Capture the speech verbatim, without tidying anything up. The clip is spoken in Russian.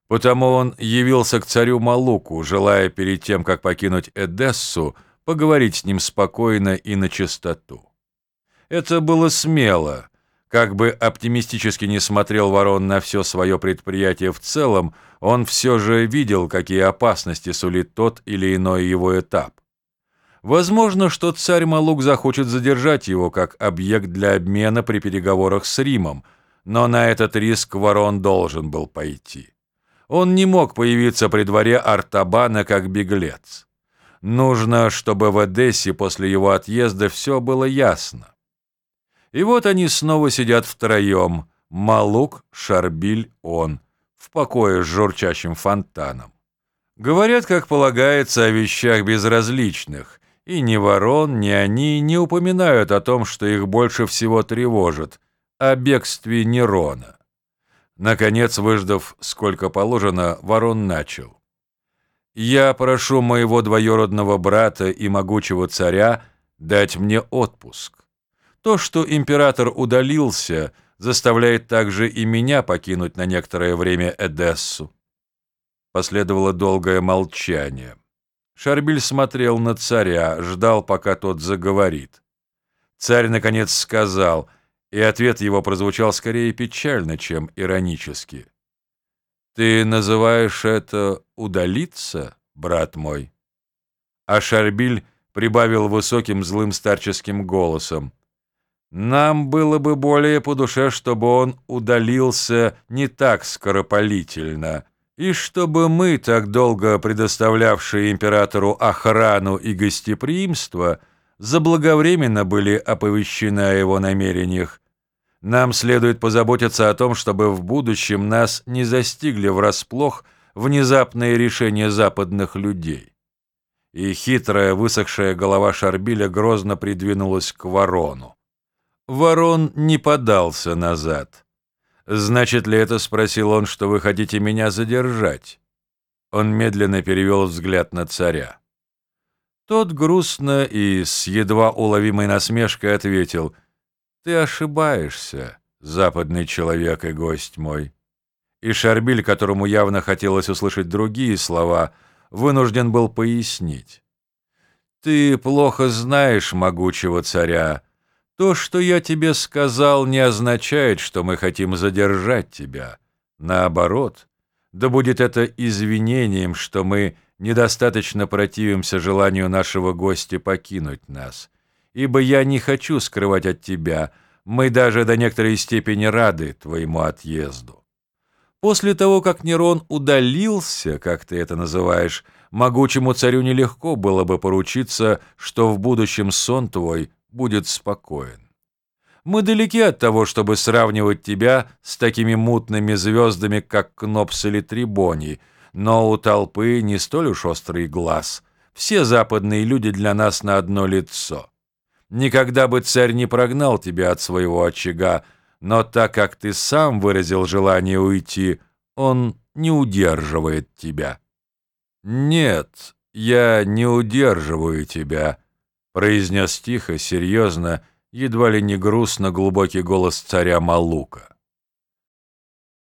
Потому он явился к царю Малуку, желая перед тем, как покинуть Эдессу, поговорить с ним спокойно и начистоту. Это было смело. Как бы оптимистически не смотрел Ворон на все свое предприятие в целом, он все же видел, какие опасности сулит тот или иной его этап. Возможно, что царь Малук захочет задержать его как объект для обмена при переговорах с Римом, но на этот риск Ворон должен был пойти. Он не мог появиться при дворе Артабана как беглец. Нужно, чтобы в Эдессе после его отъезда все было ясно. И вот они снова сидят втроем, Малук, Шарбиль, он, в покое с журчащим фонтаном. Говорят, как полагается, о вещах безразличных, и ни Ворон, ни они не упоминают о том, что их больше всего тревожит, о бегстве Нерона. Наконец, выждав сколько положено, Ворон начал. «Я прошу моего двоюродного брата и могучего царя дать мне отпуск. То, что император удалился, заставляет также и меня покинуть на некоторое время Эдессу». Последовало долгое молчание. Шарбиль смотрел на царя, ждал, пока тот заговорит. Царь, наконец, сказал, и ответ его прозвучал скорее печально, чем иронически. «Ты называешь это удалиться, брат мой?» А Шарбиль прибавил высоким злым старческим голосом. «Нам было бы более по душе, чтобы он удалился не так скоропалительно, и чтобы мы, так долго предоставлявшие императору охрану и гостеприимство, заблаговременно были оповещены о его намерениях. Нам следует позаботиться о том, чтобы в будущем нас не застигли врасплох внезапные решения западных людей». И хитрая высохшая голова Шарбиля грозно придвинулась к Ворону. Ворон не подался назад. «Значит ли это, — спросил он, — что вы хотите меня задержать?» Он медленно перевел взгляд на царя. Тот грустно и с едва уловимой насмешкой ответил: «Ты ошибаешься, западный человек и гость мой». И Шарбиль, которому явно хотелось услышать другие слова, вынужден был пояснить. «Ты плохо знаешь могучего царя. То, что я тебе сказал, не означает, что мы хотим задержать тебя. Наоборот, да будет это извинением, что мы недостаточно противимся желанию нашего гостя покинуть нас. Ибо я не хочу скрывать от тебя, мы даже до некоторой степени рады твоему отъезду. После того, как Нерон удалился, как ты это называешь, могучему царю нелегко было бы поручиться, что в будущем сон твой будет спокоен. Мы далеки от того, чтобы сравнивать тебя с такими мутными звездами, как Кнопс или Трибоний, но у толпы не столь уж острый глаз. Все западные люди для нас на одно лицо. Никогда бы царь не прогнал тебя от своего очага, но так как ты сам выразил желание уйти, он не удерживает тебя». «Нет, я не удерживаю тебя», — произнес тихо, серьезно, едва ли не грустно глубокий голос царя Малука.